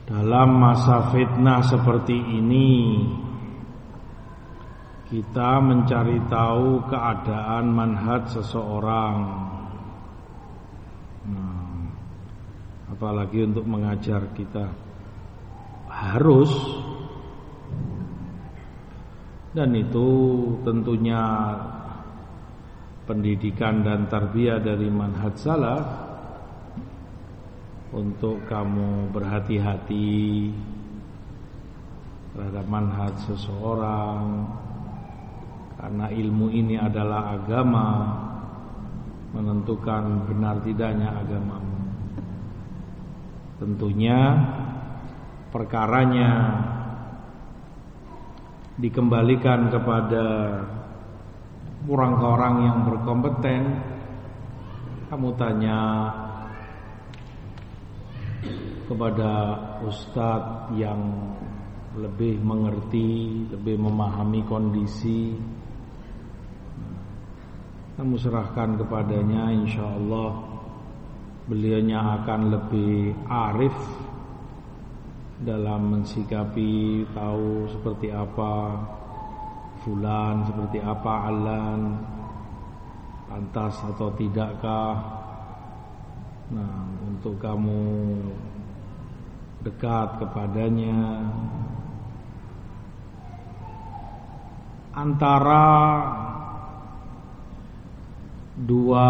Dalam masa fitnah seperti ini, kita mencari tahu keadaan manhaj seseorang. Apalagi untuk mengajar kita harus, dan itu tentunya pendidikan dan tarbiyah dari manhaj salaf untuk kamu berhati-hati terhadap manhaj seseorang, karena ilmu ini adalah agama, menentukan benar tidaknya agamamu. Tentunya perkaranya dikembalikan kepada orang-orang yang berkompeten. Kamu tanya kepada ustadz yang lebih mengerti, lebih memahami kondisi. Kamu serahkan kepadanya, insya Allah beliaunya akan lebih arif dalam mensikapi, tahu seperti apa fulan, seperti apa alan, pantas atau tidakkah. Nah, untuk kamu dekat kepadanya. Antara dua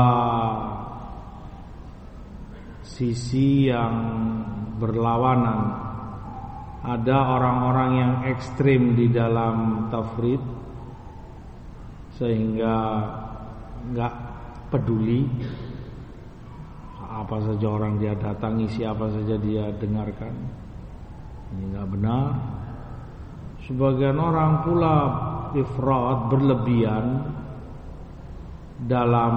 sisi yang berlawanan, ada orang-orang yang ekstrim di dalam tafrid sehingga nggak peduli apa saja orang dia datangi, siapa saja dia dengarkan. Ini nggak benar. Sebagian orang pula ifrat, berlebihan dalam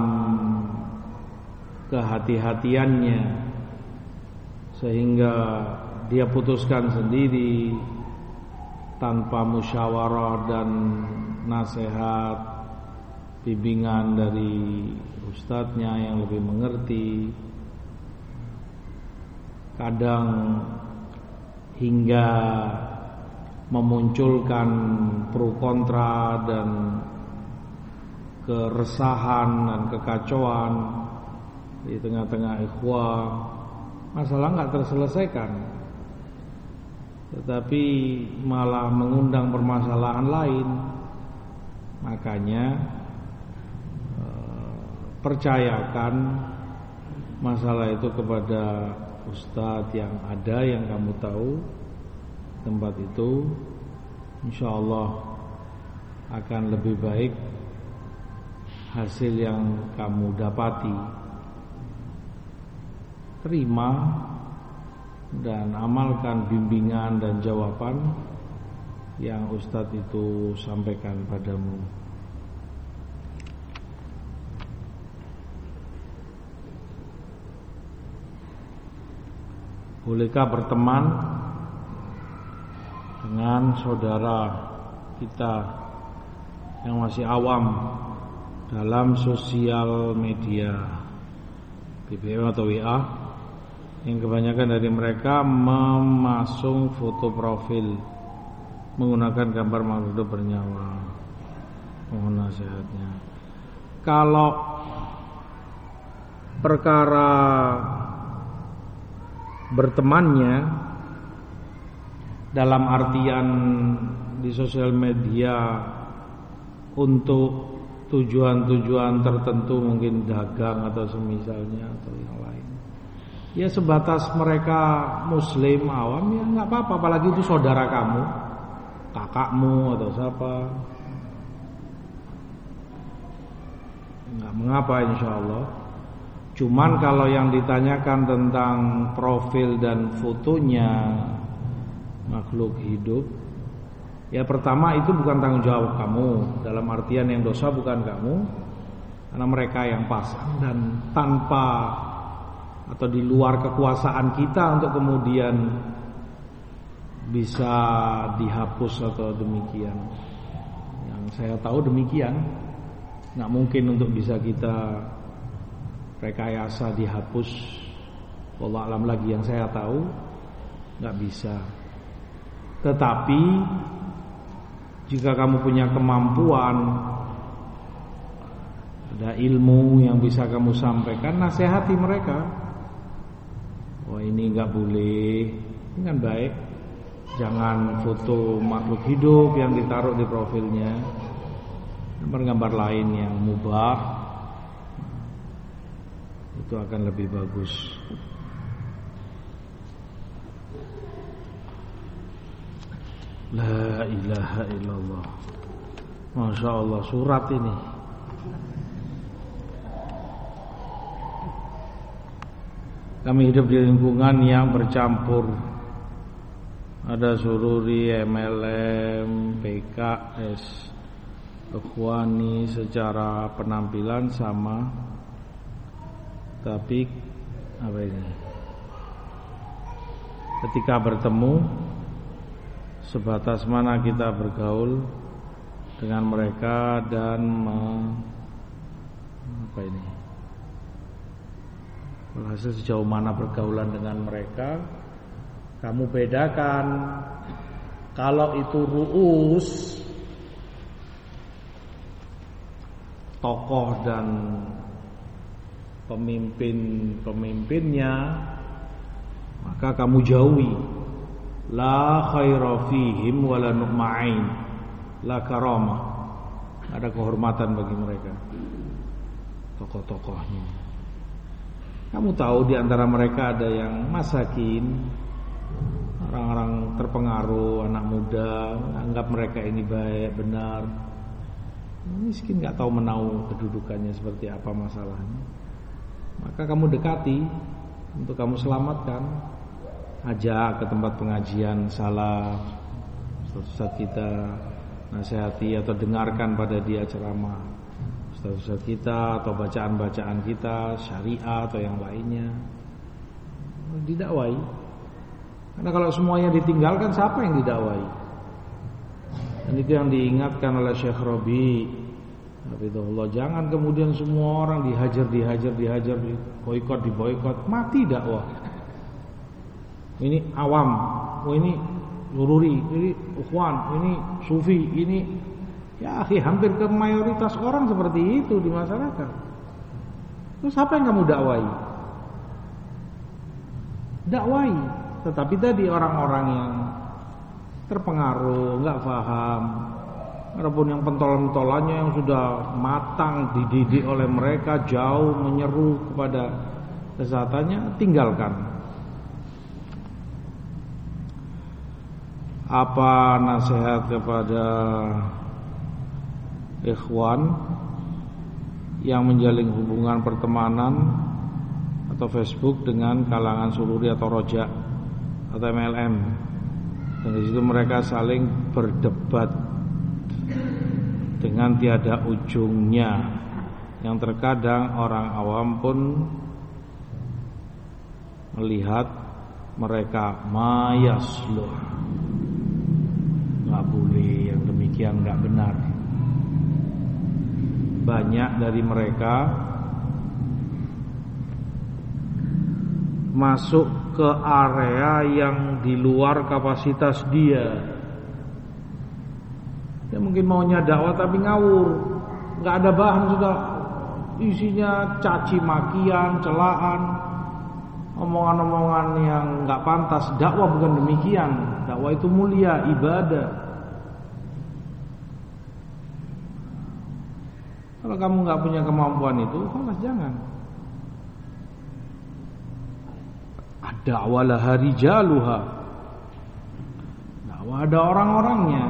kehati-hatiannya, sehingga dia putuskan sendiri tanpa musyawarah dan nasihat, bimbingan dari ustadznya yang lebih mengerti. Kadang hingga memunculkan pro kontra dan keresahan dan kekacauan di tengah-tengah ikhwah. Masalah nggak terselesaikan, tetapi malah mengundang permasalahan lain. Makanya percayakan masalah itu kepada ustadz yang ada, yang kamu tahu tempat itu, insya Allah akan lebih baik hasil yang kamu dapati. Terima dan amalkan bimbingan dan jawaban yang ustadz itu sampaikan padamu. Bolehkah berteman dengan saudara kita yang masih awam dalam sosial media, BBM atau WA, yang kebanyakan dari mereka memasung foto profil menggunakan gambar makhluk hidup bernyawa? Mohon nasihatnya. Kalau perkara bertemannya dalam artian di sosial media untuk tujuan-tujuan tertentu, mungkin dagang atau semisalnya atau yang lain, ya sebatas mereka muslim awam, ya nggak apa-apa. Apalagi itu saudara kamu, kakakmu atau siapa, nggak mengapa insya Allah. Cuman kalau yang ditanyakan tentang profil dan fotonya makhluk hidup, ya pertama itu bukan tanggung jawab kamu, dalam artian yang dosa bukan kamu, karena mereka yang pasang, dan tanpa atau di luar kekuasaan kita untuk kemudian bisa dihapus atau demikian. Yang saya tahu demikian, nggak mungkin untuk bisa kita rekayasa dihapus. Wallah alam lagi yang saya tahu. nggak bisa. Tetapi jika kamu punya kemampuan, ada ilmu yang bisa kamu sampaikan, nasihati mereka. Wah, ini nggak boleh, ini kan baik. Jangan foto makhluk hidup yang ditaruh di profilnya, gambar-gambar lain yang mubah, itu akan lebih bagus. La ilaha illallah. Masya Allah, surat ini. Kami hidup di lingkungan yang bercampur. Ada sururi, MLM, PKS, Ikhwani secara penampilan sama. Tapi apa ini? Ketika bertemu, sebatas mana kita bergaul dengan mereka dan apa ini? Hasil sejauh mana pergaulan dengan mereka, kamu bedakan. Kalau itu ru'us, tokoh dan pemimpinnya, maka kamu jauhi. La khaira fihim wala nu'ma'in, la karamah. Ada kehormatan bagi mereka, tokoh-tokohnya. Kamu tahu di antara mereka ada yang masakin, orang-orang terpengaruh, anak muda, anggap mereka ini baik, benar. Miskin, nggak tahu menau kedudukannya seperti apa masalahnya. Maka kamu dekati untuk kamu selamatkan. Ajak ke tempat pengajian salaf, ustaz kita, nasihati atau dengarkan pada dia ceramah ustaz kita atau bacaan-bacaan kita, syariah atau yang lainnya. Didakwai. Karena kalau semuanya ditinggalkan, siapa yang didakwai? Dan itu yang diingatkan oleh Syekh Rabi, Hafizahullah. Jangan kemudian semua orang dihajar, diboikot, mati dakwah. Ini awam, ini sururi, ini ikhwan, ini sufi, ini ya akhi, hampir ke mayoritas orang seperti itu di masyarakat. Terus apa yang kamu dakwai? Dakwai, tetapi tadi orang-orang yang terpengaruh, nggak paham. Adapun yang pentolan-pentolannya yang sudah matang, dididik oleh mereka, jauh menyeru kepada kesehatannya, tinggalkan. Apa nasihat kepada ikhwan yang menjalin hubungan pertemanan atau Facebook dengan kalangan sururi atau rojak atau MLM, dan di situ mereka saling berdebat dengan tiada ujungnya, yang terkadang orang awam pun melihat mereka mayasluh, nggak boleh, yang demikian nggak benar. Banyak dari mereka masuk ke area yang di luar kapasitas dia. Dia mungkin maunya dakwah tapi ngawur, nggak ada bahan, sudah isinya caci makian, celaan, omongan-omongan yang nggak pantas. Dakwah bukan demikian. Dakwah itu mulia, ibadah. Kalau kamu nggak punya kemampuan itu, malah jangan. Ad-da'wah laha rijaluha. Dakwah ada orang-orangnya.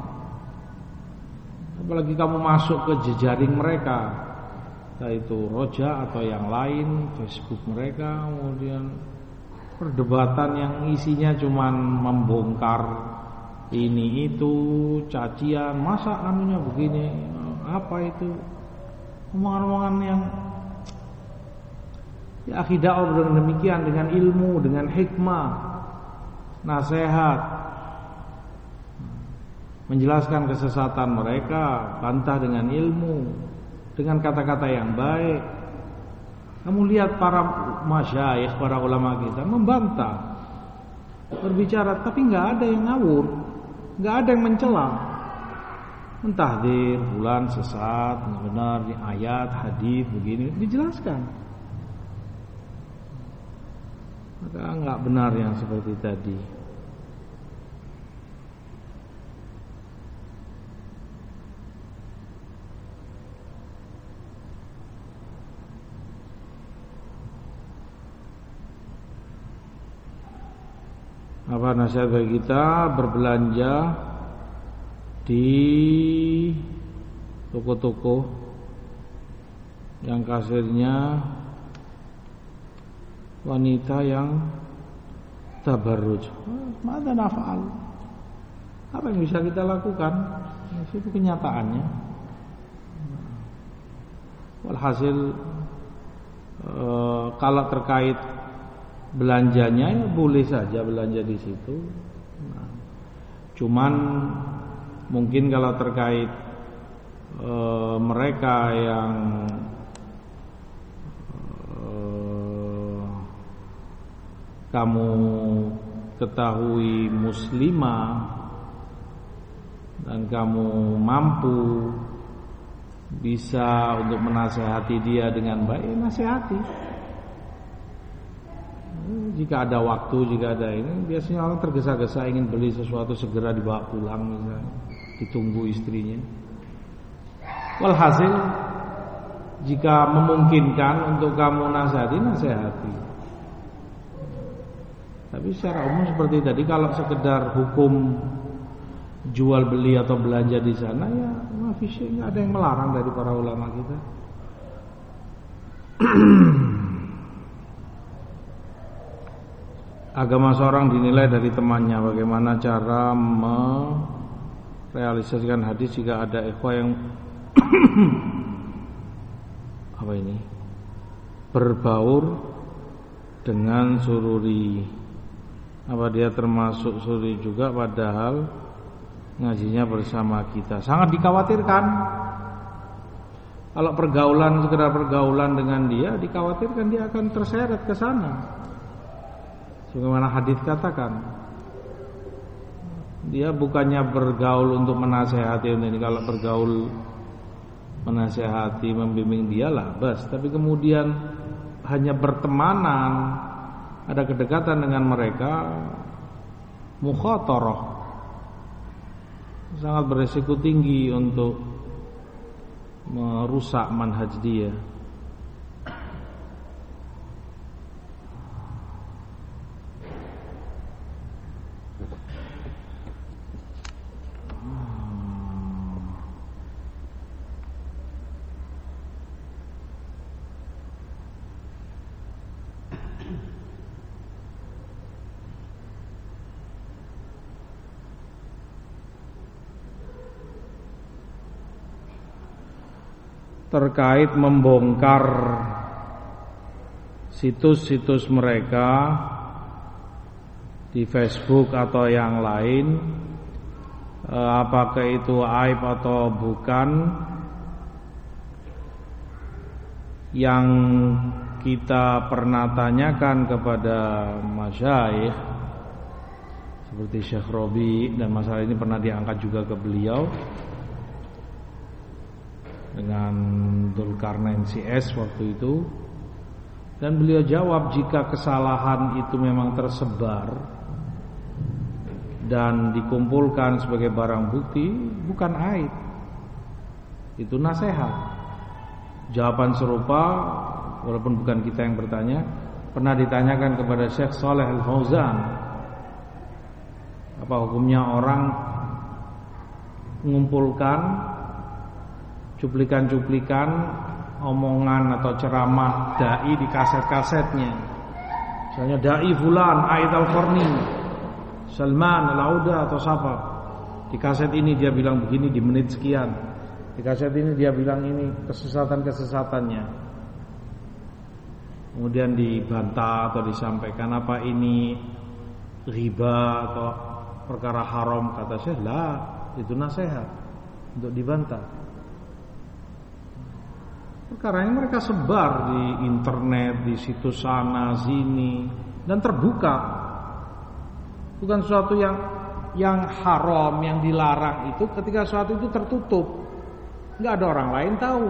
Apalagi kamu masuk ke jejaring mereka, entah itu roja atau yang lain, Facebook mereka, kemudian perdebatan yang isinya cuman membongkar ini itu, cacian, masa anunya begini, apa itu, omongan-omongan yang ya akidah dengan demikian, dengan ilmu, dengan hikmah, nasihat, menjelaskan kesesatan mereka, bantah dengan ilmu, dengan kata-kata yang baik. Kamu lihat para masyayikh, para ulama kita membantah berbicara, tapi nggak ada yang ngawur, nggak ada yang mencela. Mentahdir, bulan sesat, benar, ayat, hadis begini dijelaskan. Maka nggak benar yang seperti tadi. Apa nasihat bagi kita berbelanja di toko-toko yang kasirnya wanita yang tabarruj? Mada naf'al? Apa yang bisa kita lakukan? Itu kenyataannya. Walhasil kalau terkait belanjanya ya boleh saja belanja di situ. Cuman mungkin kalau terkait mereka yang kamu ketahui muslimah dan kamu mampu bisa untuk menasehati dia dengan baik, nasihati. Jika ada waktu, jika ada ini, biasanya orang tergesa-gesa ingin beli sesuatu segera dibawa pulang misalnya, ditunggu istrinya. Walhasil jika memungkinkan untuk kamu nasihati. Tapi secara umum seperti tadi, kalau sekedar hukum jual beli atau belanja di sana, ya nggak ada yang melarang dari para ulama kita. Agama seorang dinilai dari temannya. Bagaimana cara merealisasikan hadis jika ada ikhwah yang berbaur dengan sururi? Apa dia termasuk sururi juga padahal ngajinya bersama kita? Sangat dikhawatirkan. Kalau sekedar pergaulan dengan dia, dikhawatirkan dia akan terseret ke sana. Sebagaimana hadis katakan, dia bukannya bergaul untuk menasehati ini. Kalau bergaul menasehati, membimbing dialah bas. Tapi kemudian hanya bertemanan, ada kedekatan dengan mereka, mukhatarah, sangat beresiko tinggi untuk merusak manhaj dia. Terkait membongkar situs-situs mereka di Facebook atau yang lain, apakah itu aib atau bukan? Yang kita pernah tanyakan kepada masyayikh seperti Syekh Robi, dan masalah ini pernah diangkat juga ke beliau dengan Dzulkarnain CS waktu itu, dan beliau jawab, jika kesalahan itu memang tersebar dan dikumpulkan sebagai barang bukti, bukan aib, itu nasihat. Jawaban serupa, walaupun bukan kita yang bertanya, pernah ditanyakan kepada Syekh Shalih Al-Fauzan, apa hukumnya orang mengumpulkan cuplikan-cuplikan omongan atau ceramah dai di kaset-kasetnya. Misalnya dai fulan, Ait Al-Qarni, Salman Al-Auda atau siapa. Di kaset ini dia bilang begini di menit sekian. Di kaset ini dia bilang ini kesesatan-kesesatannya. Kemudian dibantah atau disampaikan, apa ini riba atau perkara haram? Kata saya, lah, itu nasihat untuk dibantah. Perkara ini mereka sebar di internet, di situs sana sini, dan terbuka. Bukan sesuatu yang haram, yang dilarang itu ketika sesuatu itu tertutup, nggak ada orang lain tahu.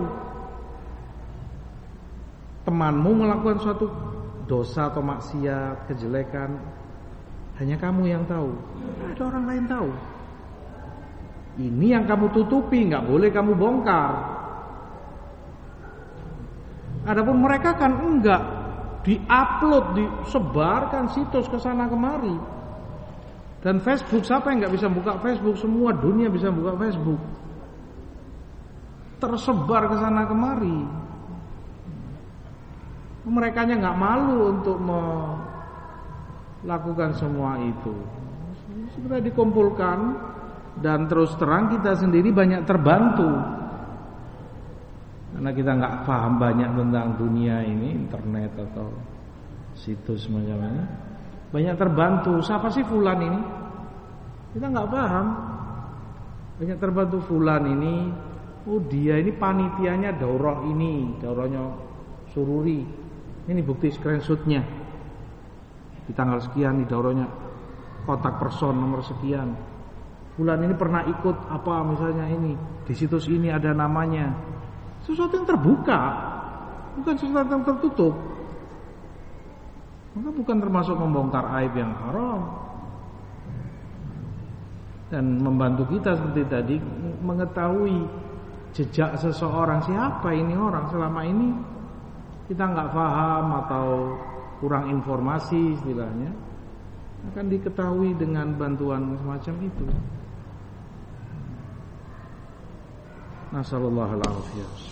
Temanmu melakukan suatu dosa atau maksiat, kejelekan, hanya kamu yang tahu, nggak ada orang lain tahu. Ini yang kamu tutupi, nggak boleh kamu bongkar. Adapun mereka kan enggak, diupload, disebarkan situs ke sana kemari. Dan Facebook, siapa yang nggak bisa buka Facebook? Semua dunia bisa buka Facebook. Tersebar ke sana kemari. Merekanya nggak malu untuk melakukan semua itu. Sudah dikumpulkan dan terus terang kita sendiri banyak terbantu. Karena kita nggak paham banyak tentang dunia ini, internet atau situs macam ini. Banyak terbantu. Siapa sih fulan ini? Kita nggak paham. Banyak terbantu fulan ini. Oh dia ini panitianya daurah ini, daurahnya sururi. Ini bukti screenshotnya. Di tanggal sekian di daurahnya kotak person nomor sekian. Fulan ini pernah ikut apa misalnya ini. Di situs ini ada namanya. Sesuatu yang terbuka, bukan sesuatu yang tertutup. Maka bukan termasuk membongkar aib yang haram. Dan membantu kita seperti tadi mengetahui jejak seseorang, siapa ini orang selama ini kita nggak paham atau kurang informasi istilahnya, akan diketahui dengan bantuan semacam itu. Nasallallahu alaihi wasallam.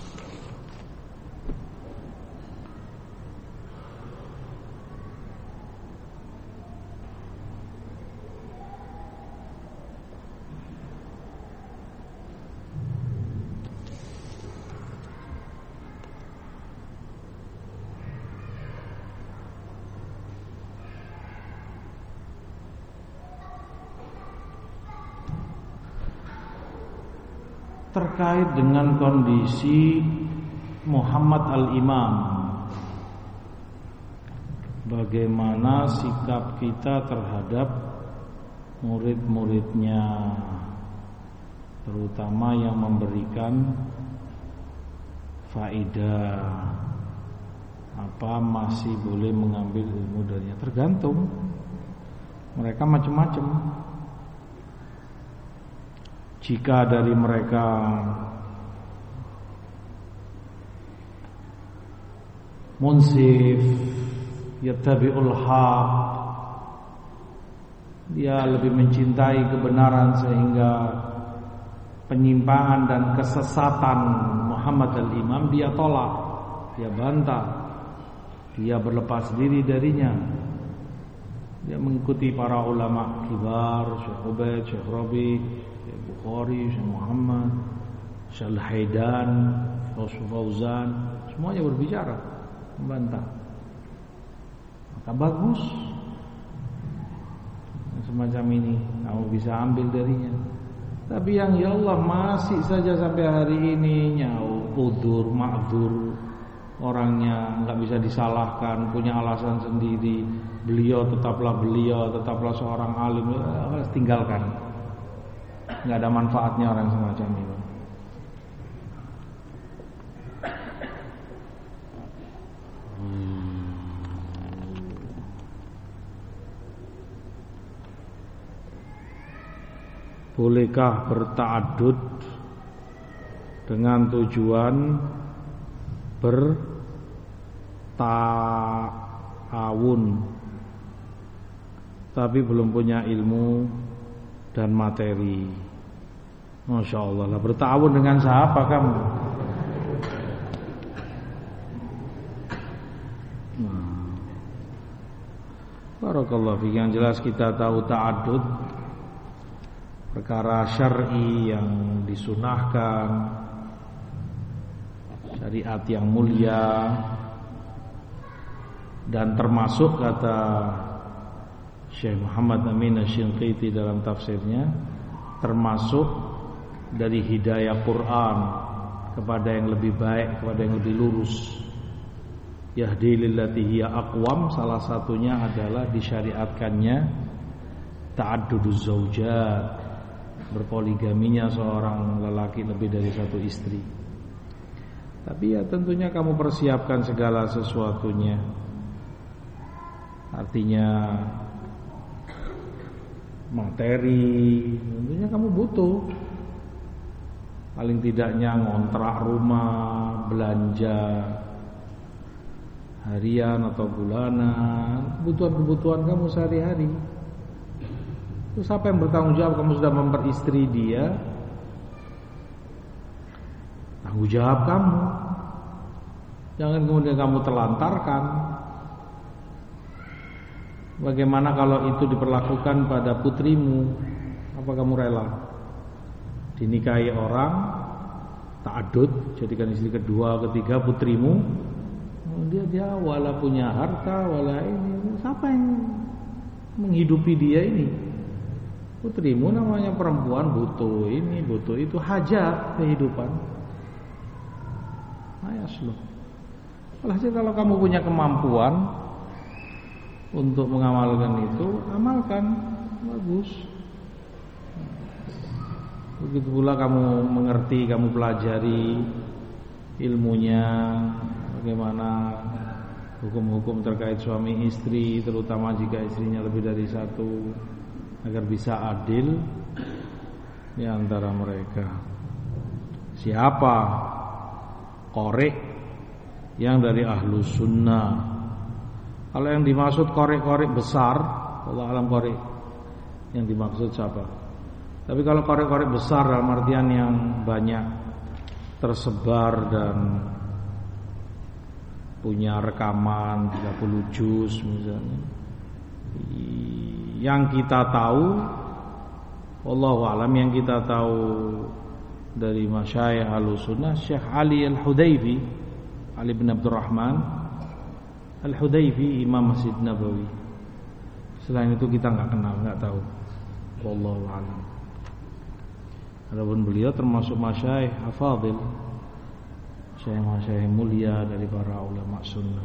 Terkait dengan kondisi Muhammad al-Imam, bagaimana sikap kita terhadap murid-muridnya, terutama yang memberikan faedah, apa masih boleh mengambil ilmu darinya? Tergantung, mereka macam-macam. Jika dari mereka munsif, yattabi'ul haq, dia lebih mencintai kebenaran sehingga penyimpangan dan kesesatan Muhammad al-Imam dia tolak, dia bantah, dia berlepas diri darinya. Dia mengikuti para ulama kibar, Syekh Ubaid, Syekh Rabi, Bukhari, Syekh Muhammad, Syekh Al-Haidan, Syekh Fauzan, semuanya berbicara, membantah. Maka bagus semacam ini, kamu bisa ambil darinya. Tapi yang ya Allah masih saja sampai hari ini nyaw, udur, ma'dzur, orangnya nggak bisa disalahkan, punya alasan sendiri. Beliau tetaplah seorang alim, tinggalkan. Nggak ada manfaatnya orang semacam itu. Bolehkah berta'addud dengan tujuan berta'awun tapi belum punya ilmu dan materi? Masya Allah lah, bertawun dengan siapa kamu? Barakallahu fiik. Yang jelas kita tahu ta'addud perkara syar'i yang disunahkan, syariat yang mulia, dan termasuk kata Syekh Muhammad Amin Asy-Shinqiti dalam tafsirnya, termasuk dari hidayah Quran kepada yang lebih baik, kepada yang lebih lurus. Yahdi lillati hiya aqwam, salah satunya adalah disyariatkannya ta'adduduz zaujat, berpoligaminya seorang lelaki lebih dari satu istri. Tapi ya tentunya kamu persiapkan segala sesuatunya. Artinya materi, tentunya kamu butuh. Paling tidaknya ngontrak rumah, belanja harian atau bulanan, kebutuhan-kebutuhan kamu sehari-hari. Terus siapa yang bertanggung jawab? Kamu sudah memperistri dia, tanggung jawab kamu. Jangan kemudian kamu telantarkan. Bagaimana kalau itu diperlakukan pada putrimu? Apa kamu rela? Dinikahi orang, ta'adud, jadikan istri kedua, ketiga putrimu. Dia wala punya harta, wala ini. Siapa yang menghidupi dia ini? Putrimu namanya perempuan, butuh ini, butuh itu, hajat kehidupan. Ayaslu. Walhasil kalau kamu punya kemampuan untuk mengamalkan itu, amalkan, bagus. Begitu pula kamu mengerti, kamu pelajari ilmunya, bagaimana hukum-hukum terkait suami istri, terutama jika istrinya lebih dari satu, agar bisa adil di antara mereka. Siapa qorek yang dari ahlus sunnah? Kalau yang dimaksud qorek-qorek besar, Allah alam qorek yang dimaksud siapa? Tapi kalau qorek-qorek besar dalam artian yang banyak tersebar dan punya rekaman 30 juz misalnya, yang kita tahu, wallahu alam, yang kita tahu dari masyayikh Ahlussunnah, Syekh Ali Al-Hudayfi, Ali bin Abdurrahman Al-Hudayfi, Imam Masjid Nabawi. Selain itu kita enggak kenal, enggak tahu. Wallahu alam. Adapun beliau termasuk masyayikh hafadil, masyayikh mulia dari para ulama sunnah.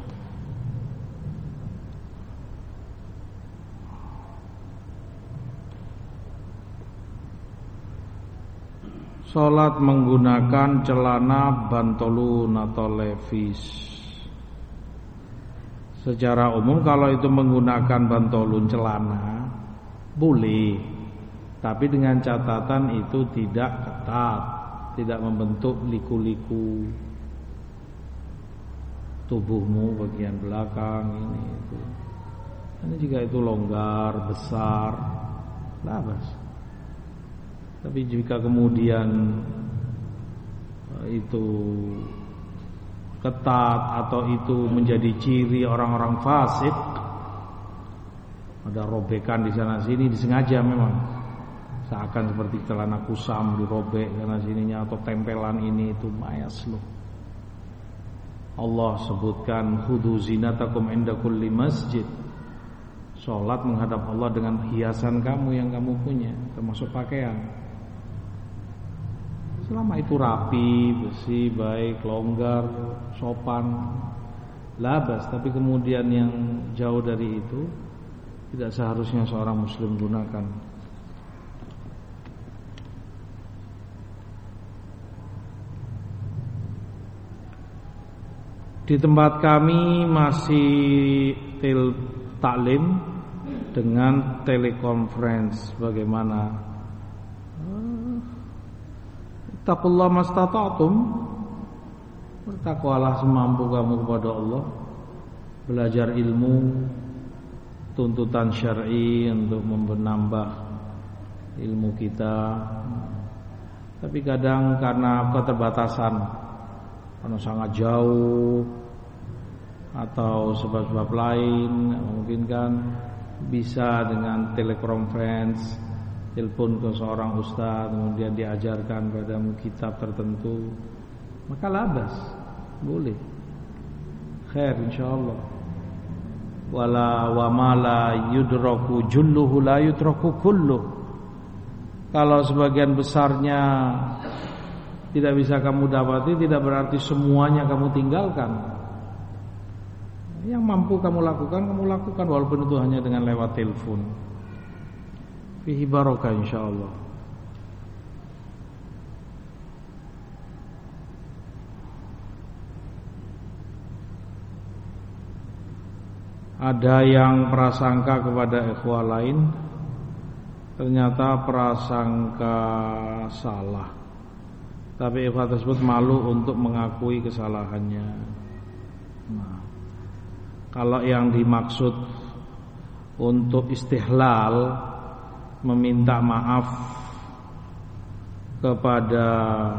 Salat menggunakan celana bantolun atau levis. Secara umum kalau itu menggunakan bantolun celana boleh, tapi dengan catatan itu tidak ketat, tidak membentuk liku-liku tubuhmu bagian belakang ini itu. Ini jika itu longgar, besar, labas. Tapi jika kemudian itu ketat atau itu menjadi ciri orang-orang fasik, ada robekan di sana sini disengaja memang, seakan seperti celana kusam dirobek sana sininya, atau tempelan ini itu mayaslu. Allah sebutkan khudu zinatakum inda kulli masjid. Salat menghadap Allah dengan hiasan kamu yang kamu punya, termasuk pakaian. Selama itu rapi, bersih, baik, longgar, sopan, labas. Tapi kemudian yang jauh dari itu tidak seharusnya seorang muslim gunakan. Di tempat kami masih taklim dengan telekonferensi. Bagaimana? Taqullah mastata'tum, bertakwalah semampu kamu kepada Allah. Belajar ilmu, tuntutan syar'i untuk menambah ilmu kita. Tapi kadang karena keterbatasan, karena sangat jauh atau sebab-sebab lain, mungkin kan bisa dengan telekonferensi, telepon ke seorang ustaz, kemudian diajarkan padamu kitab tertentu, maka labas, boleh, khair insyaallah. Wala wa ma la yudraku julluhu la yutraku kulluh. Kalau sebagian besarnya tidak bisa kamu dapati, tidak berarti semuanya kamu tinggalkan. Yang mampu kamu lakukan walaupun itu hanya dengan lewat telepon. fihi barokah insyaallah. Ada yang prasangka kepada ikhwah lain, ternyata prasangka salah, tapi ikhwah tersebut malu untuk mengakui kesalahannya. Nah, kalau yang dimaksud untuk istihlal, meminta maaf kepada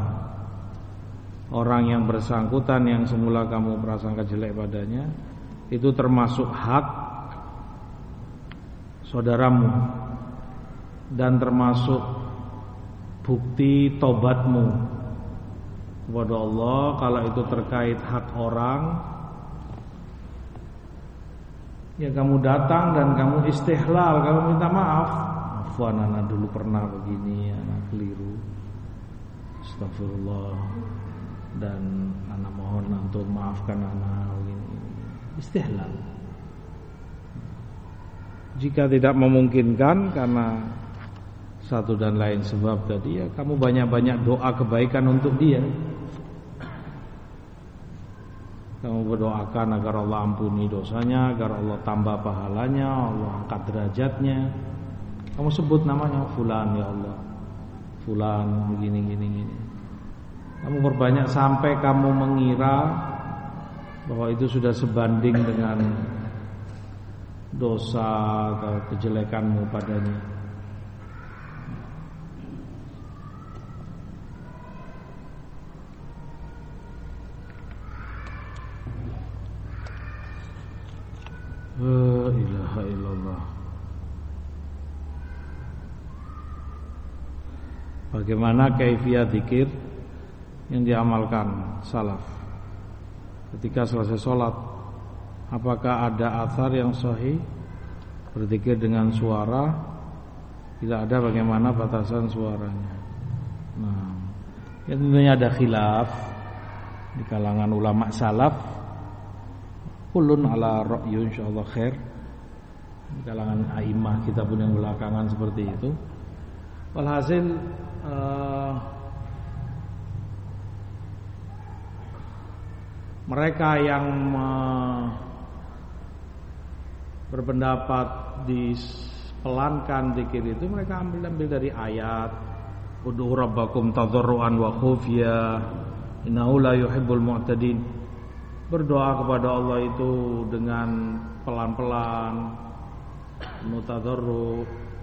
orang yang bersangkutan yang semula kamu prasangka jelek padanya, itu termasuk hak saudaramu dan termasuk bukti tobatmu kepada Allah. Kalau itu terkait hak orang, ya kamu datang dan kamu istihlal, kamu minta maaf. Afwan, anak dulu pernah begini, anak keliru, astagfirullah, dan anak mohon untuk maafkan anak begini. Istihlal. Jika tidak memungkinkan karena satu dan lain sebab tadi, ya kamu banyak-banyak doa kebaikan untuk dia. Kamu berdoakan agar Allah ampuni dosanya, agar Allah tambah pahalanya, Allah angkat derajatnya. Kamu sebut namanya, fulan ya Allah, fulan begini. Kamu perbanyak sampai kamu mengira bahwa itu sudah sebanding dengan dosa atau kejelekanmu padanya. La ilaha illallah. Bagaimana kaifiyah zikir yang diamalkan salaf ketika selesai sholat? Apakah ada athar yang sahih berzikir dengan suara? Bila ada, bagaimana batasan suaranya? Nah, ya tentunya ada khilaf di kalangan ulama salaf. Kullun ala ra'yu insyaallah khair. Di kalangan a'immah kita pun yang belakangan seperti itu. Walhasil mereka yang berpendapat dipelankan zikir itu, mereka ambil dari ayat ud'u rabbakum tadarruan wa khufya innahu la yuhibbul mu'tadin. Berdoa kepada Allah itu dengan pelan-pelan, mutadarru.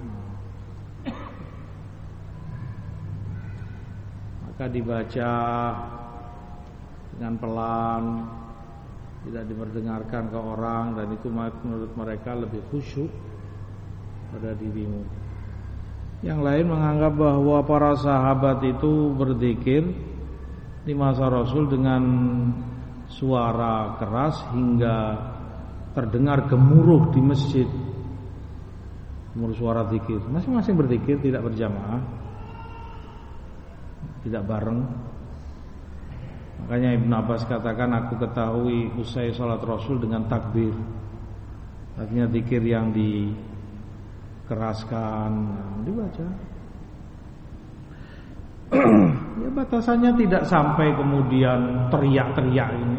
Maka dibaca dengan pelan, tidak diperdengarkan ke orang, dan itu menurut mereka lebih khusyuk pada dirimu. Yang lain menganggap bahwa para sahabat itu berzikir di masa Rasul dengan suara keras hingga terdengar gemuruh di masjid. Gemuruh suara zikir. Masing-masing berzikir, tidak berjamaah, tidak bareng. Makanya Ibnu Abbas katakan, aku ketahui usai salat Rasul dengan takbir. Artinya zikir yang dikeraskan, dibaca. Ya batasannya tidak sampai kemudian teriak-teriak ini.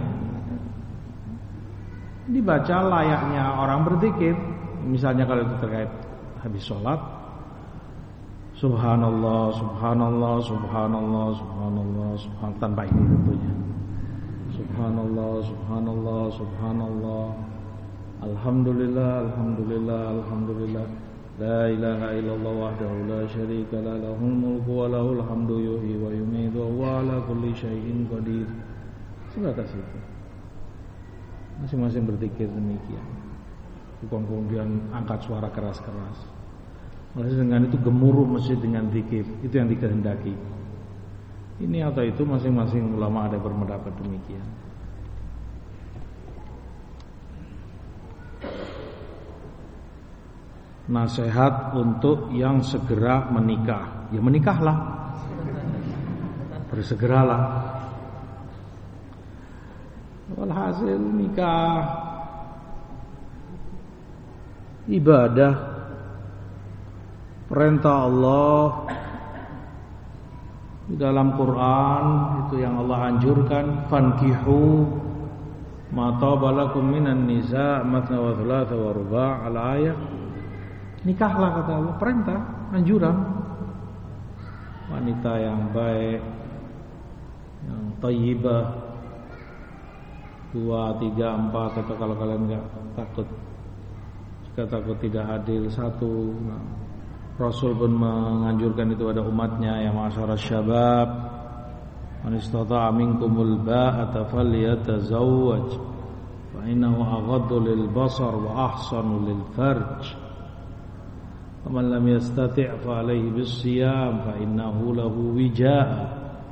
Dibaca layaknya orang berzikir. Misalnya kalau itu terkait habis sholat, Subhanallah, Subhanallah, Subhanallah, Subhanallah, Subhanallah, tanpa ini tentunya. Subhanallah, Subhanallah, Subhanallah, Alhamdulillah, Alhamdulillah, Alhamdulillah, La ilaha illallah wahdahu la syarika lah, lahul mulku wa lahul hamdu yuhyi wa yumiitu wa huwa ala kulli syai'in qadir. Sebatas itu. Masing-masing berzikir demikian. Bukan kemudian angkat suara keras-keras. Maksud dengan itu gemuruh masjid dengan zikir, itu yang dikehendaki. Ini atau itu masing-masing ulama ada berpendapat demikian. Nasihat untuk yang segera menikah, ya menikahlah, bersegeralah. Walhasil nikah ibadah perintah Allah di dalam Quran itu yang Allah anjurkan, fankihu ma taba lakum minan nisa matna wa thulatha wa ruba' al ayah. Nikahlah kata Allah, perintah, anjuran. Wanita yang baik, yang thayyibah, 2, 3, 4, atau kalau kalian enggak takut, jika takut tidak adil 1. Rasul pun menganjurkan itu pada umatnya, ya ma'asyaras syabab, man istata'a minkumul ba'ata falyatazawwaj fa innahu aghaddu lil basar wa ahsanu lil farj. Wa man lam yastati' fa alayhi bis siyam fa innahu lahu wijaa.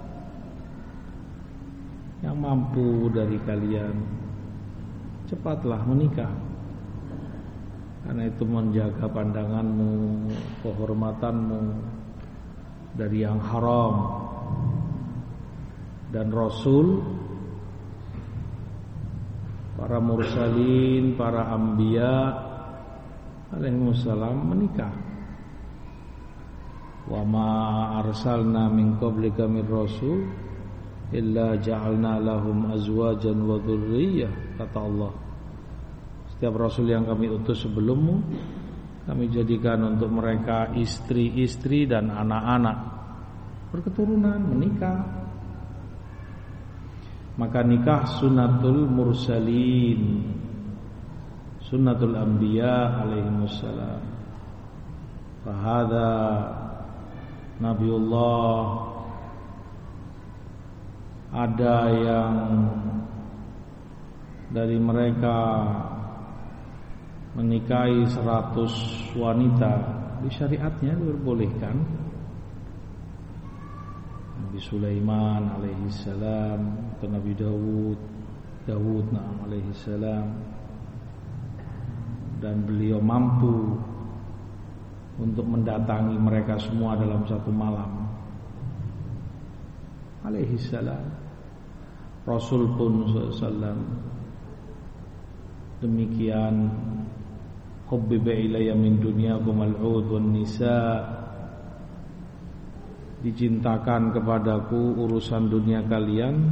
Yang mampu dari kalian cepatlah menikah, karena itu menjaga pandanganmu, kehormatanmu dari yang haram. Dan Rasul, para mursalin, para anbiya alaihimussalam menikah. Wa ma arsalna min qablika min rasul illa ja'alna lahum azwajan wa dzurriyyah, kata Allah. Setiap rasul yang kami utus sebelummu, kami jadikan untuk mereka istri-istri dan anak-anak, berketurunan, menikah. Maka nikah sunnatul mursalin, sunnatul anbiya alaihimussalam. Fahadha Nabiullah, ada yang dari mereka menikahi 100 wanita, di syariatnya diperbolehkan. Nabi Sulaiman alaihi salam atau Nabi Dawud alaihi salam, dan beliau mampu untuk mendatangi mereka semua dalam satu malam alaihi salam. Rasul pun sallallahu demikian. Hubbiba ilayya min dunyakum al-'ud wan nisa, dicintakan kepadaku urusan dunia kalian,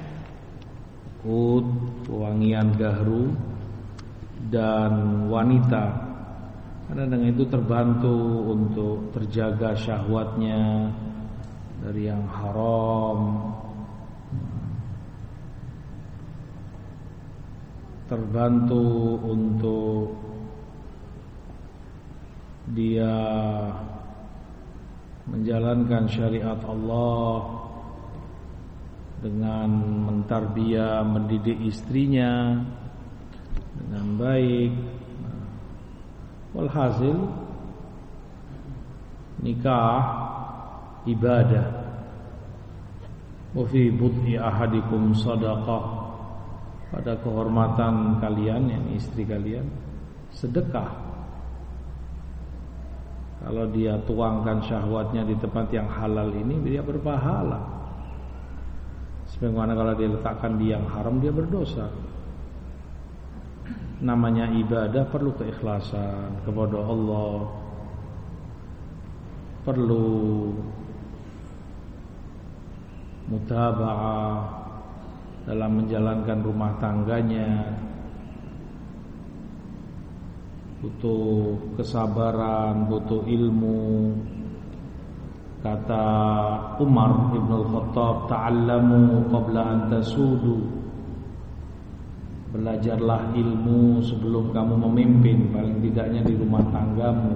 ud, wangian gahru, dan wanita, karena dengan itu terbantu untuk terjaga syahwatnya dari yang haram, terbantu untuk dia menjalankan syariat Allah dengan mentarbiyah, mendidik istrinya dengan baik. Walhasil nikah ibadah. Wa fi bud'i ahadikum shadaqah, pada kehormatan kalian, yang istri kalian, sedekah. Kalau dia tuangkan syahwatnya di tempat yang halal ini, dia berpahala. Sebagaimana kalau dia letakkan di yang haram, dia berdosa. Namanya ibadah perlu keikhlasan kepada Allah, perlu mutaba'ah dalam menjalankan rumah tangganya, butuh kesabaran, butuh ilmu. Kata Umar Ibn Al-Khattab, ta'allamu qabla an tasudu, belajarlah ilmu sebelum kamu memimpin, paling tidaknya di rumah tanggamu.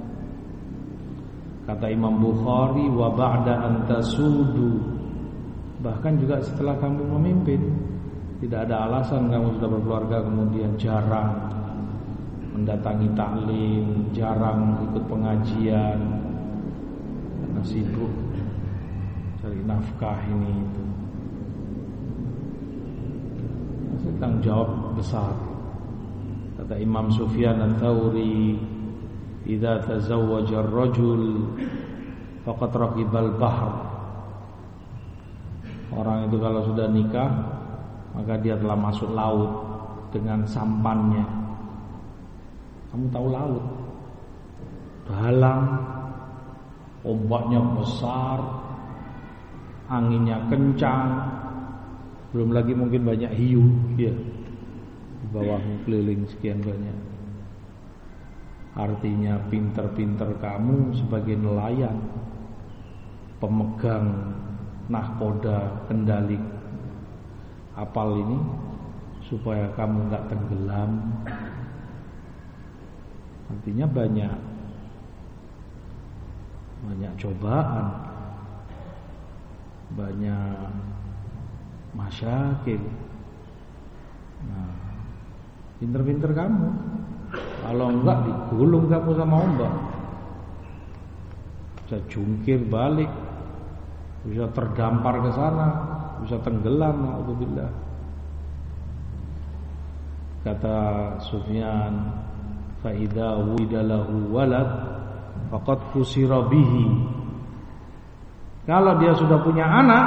Kata Imam Bukhari, wa ba'da an tasudu, bahkan juga setelah kamu memimpin. Tidak ada alasan kamu sudah berkeluarga kemudian jarang mendatangi taklim, jarang ikut pengajian karena sibuk cari nafkah ini itu. Itu tanggung jawab besar. Kata Imam Sufyan Ats-Tsauri, "Idza tazawwaja ar-rajul faqad raqibal bahr." Orang itu kalau sudah nikah, maka dia telah masuk laut dengan sampannya. Kamu tahu laut, dalam, ombaknya besar, anginnya kencang, belum lagi mungkin banyak hiu ya di bawah keliling sekian banyak. Artinya pinter-pinter kamu sebagai nelayan, pemegang nahkoda kendali kapal ini, supaya kamu nggak tenggelam. Artinya banyak cobaan, banyak masyakil. Nah, pinter-pinter kamu. Kalau enggak digulung kamu sama ombak, bisa jungkir balik, bisa terdampar ke sana, bisa tenggelam. Alhamdulillah. Kata Sufyan, fa idza widalahu walad faqad kusira bihi. Kalau dia sudah punya anak,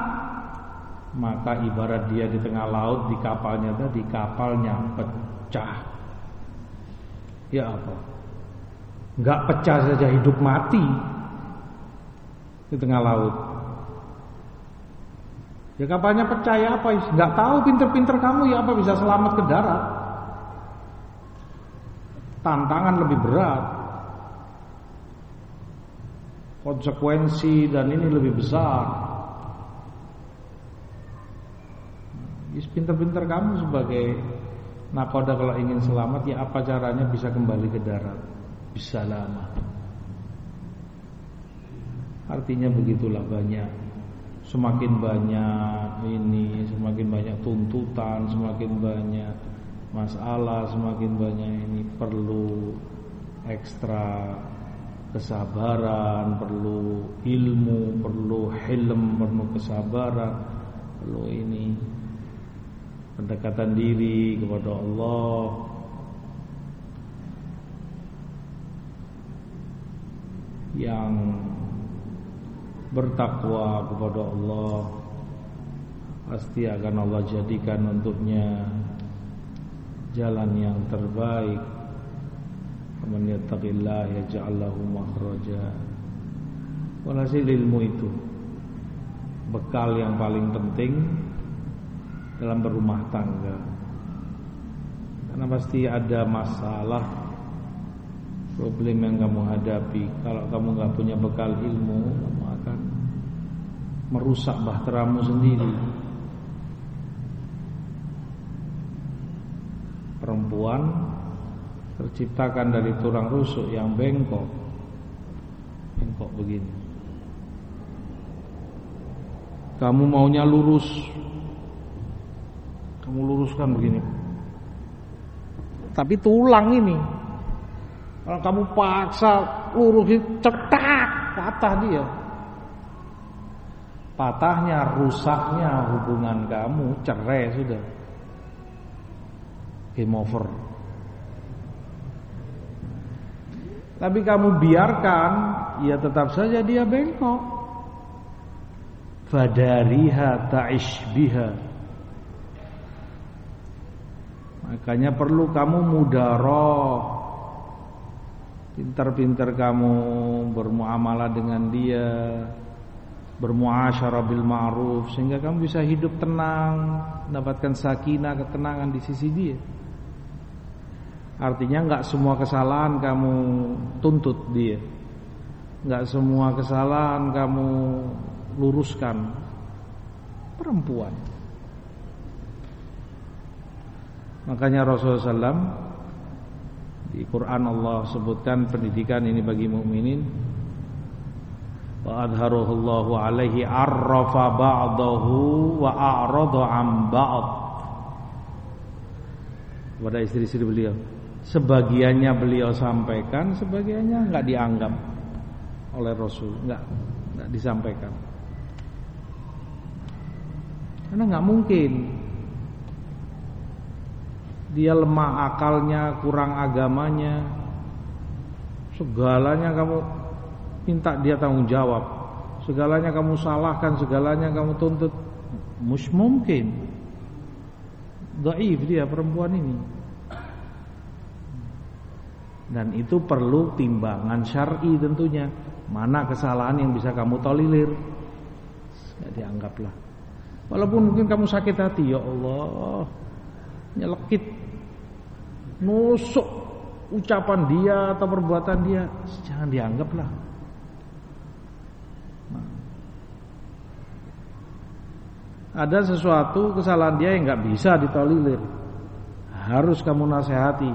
maka ibarat dia di tengah laut di kapalnya tadi, kapalnya pecah. Ya apa? Enggak pecah saja, hidup mati di tengah laut. Ya kapalnya pecah ya apa? Enggak tahu pinter-pinter kamu ya apa bisa selamat ke darat. Tantangan lebih berat, konsekuensi dan ini lebih besar. Pinter-pinter kamu sebagai nakoda kalau ingin selamat, ya apa caranya bisa kembali ke darat, bisa lama. Artinya begitulah banyak. Semakin banyak ini, semakin banyak tuntutan, semakin banyak masalah, semakin banyak ini, perlu ekstra kesabaran, perlu ilmu, perlu hilm, perlu kesabaran, perlu ini pendekatan diri kepada Allah. Yang bertakwa kepada Allah pasti akan Allah jadikan untuknya jalan yang terbaik. Man yattaqillah yaj'al lahu makhraja. Walhasil ilmu itu bekal yang paling penting dalam berumah tangga. Karena pasti ada masalah, problem yang kamu hadapi. Kalau kamu gak punya bekal ilmu, kamu akan merusak bahteramu sendiri. Perempuan terciptakan dari tulang rusuk yang bengkok begini. Kamu maunya lurus, kamu luruskan begini, tapi tulang ini kalau kamu paksa lurusin, cetak, patah dia. Patahnya, rusaknya hubungan kamu, cerai sudah, game over. Tapi kamu biarkan, ya tetap saja dia bengkok. Fadariha ta'ish biha. Makanya perlu kamu mudaroh, pintar-pintar kamu bermuamalah dengan dia, bermuasyarah bil ma'ruf, sehingga kamu bisa hidup tenang, mendapatkan sakinah, ketenangan di sisi dia. Artinya enggak semua kesalahan kamu tuntut dia, enggak semua kesalahan kamu luruskan. Perempuan. Makanya Rasulullah SAW di Quran Allah sebutkan pendidikan ini bagi mukminin. Wa adharuhullahu alaihi arrafa ba'dahu wa a'rada 'an ba'd. Kepada istri-istri beliau, sebagiannya beliau sampaikan, sebagiannya enggak dianggap oleh Rasul, enggak disampaikan. Karena enggak mungkin. Dia lemah akalnya, kurang agamanya, segalanya kamu minta dia tanggung jawab, segalanya kamu salahkan, segalanya kamu tuntut. Mus mungkin. Dhaif dia perempuan ini. Dan itu perlu timbangan syar'i tentunya. Mana kesalahan yang bisa kamu tolerir? Enggak dianggaplah. Walaupun mungkin kamu sakit hati, ya Allah, nyelekit, nusuk ucapan dia atau perbuatan dia, jangan dianggaplah. Ada sesuatu kesalahan dia yang nggak bisa ditolerir, harus kamu nasihati.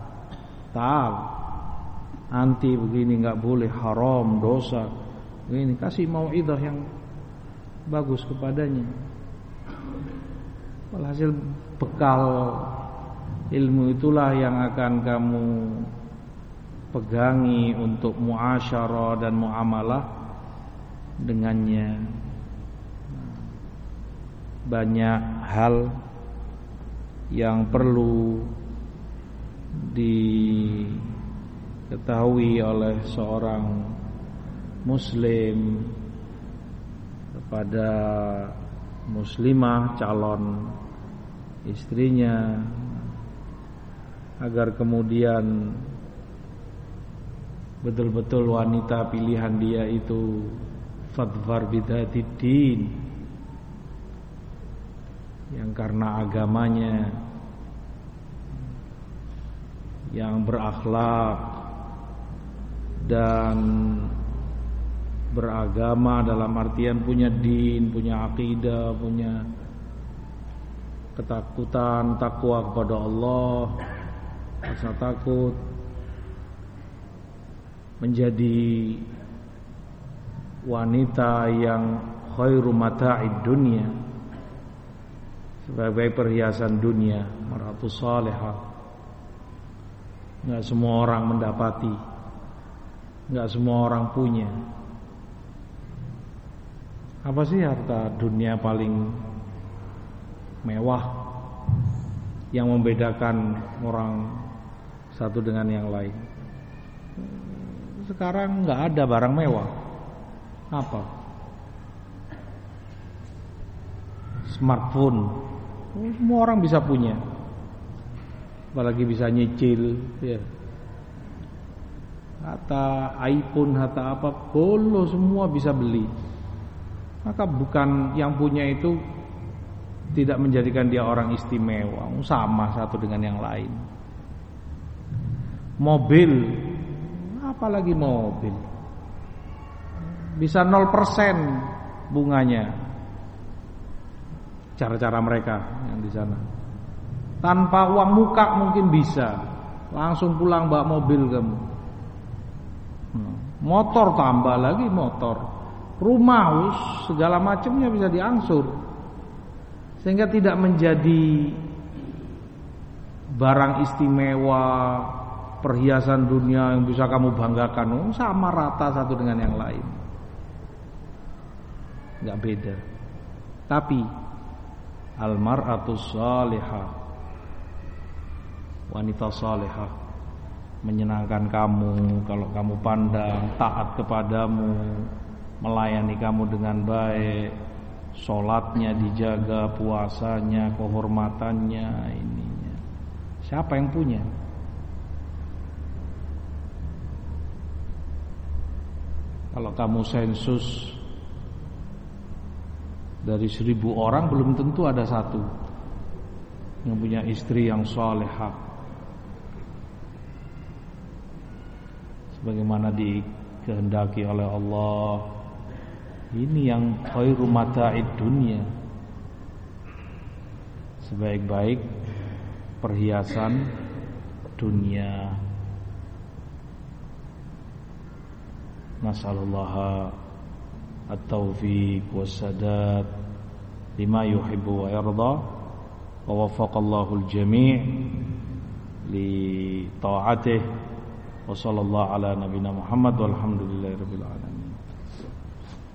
Anti begini nggak boleh, haram, dosa. Ini kasih mau'idhah yang bagus kepadanya. Walhasil bekal ilmu itulah yang akan kamu pegangi untuk muasyarah dan muamalah dengannya. Banyak hal yang perlu diketahui oleh seorang muslim kepada muslimah calon istrinya, agar kemudian betul-betul wanita pilihan dia itu fadfar bidzatid din, yang karena agamanya, yang berakhlak dan beragama dalam artian punya din, punya akidah, punya ketakutan, takwa kepada Allah, rasa takut, menjadi wanita yang khairu mata'id dunya, sebagai perhiasan dunia, mar'atus salihah. Enggak semua orang mendapati, enggak semua orang punya. Apa sih harta dunia paling mewah yang membedakan orang satu dengan yang lain? Sekarang enggak ada barang mewah. Apa? Smartphone. Semua orang bisa punya, apalagi bisa nyicil, ya. Hatta iPhone, hatta apa, bolo semua bisa beli. Maka bukan yang punya itu tidak menjadikan dia orang istimewa, sama satu dengan yang lain. Mobil, apalagi mobil, bisa 0% bunganya. Cara-cara mereka yang di sana. Tanpa uang muka mungkin bisa, langsung pulang bawa mobil kamu. Motor tambah lagi motor, rumah segala macamnya bisa diangsur, sehingga tidak menjadi barang istimewa, perhiasan dunia yang bisa kamu banggakan. Sama rata satu dengan yang lain, nggak beda. Tapi al-mar'atus salihah, wanita salihah, menyenangkan kamu kalau kamu pandang, taat kepadamu, melayani kamu dengan baik, sholatnya dijaga, puasanya, kehormatannya, ininya. Siapa yang punya? Kalau kamu sensus dari 1000 orang belum tentu ada satu yang punya istri yang salihah, sebagaimana dikehendaki oleh Allah. Ini yang khairu mata'id dunya, sebaik-baik perhiasan dunia. Nasallallahu at-taufiq was-sadad lima yuhibbu wa yarda, wa waffaqallahu al-jami' li ta'atihi, wa sallallahu ala nabiyina Muhammad walhamdulillahi rabbil alamin.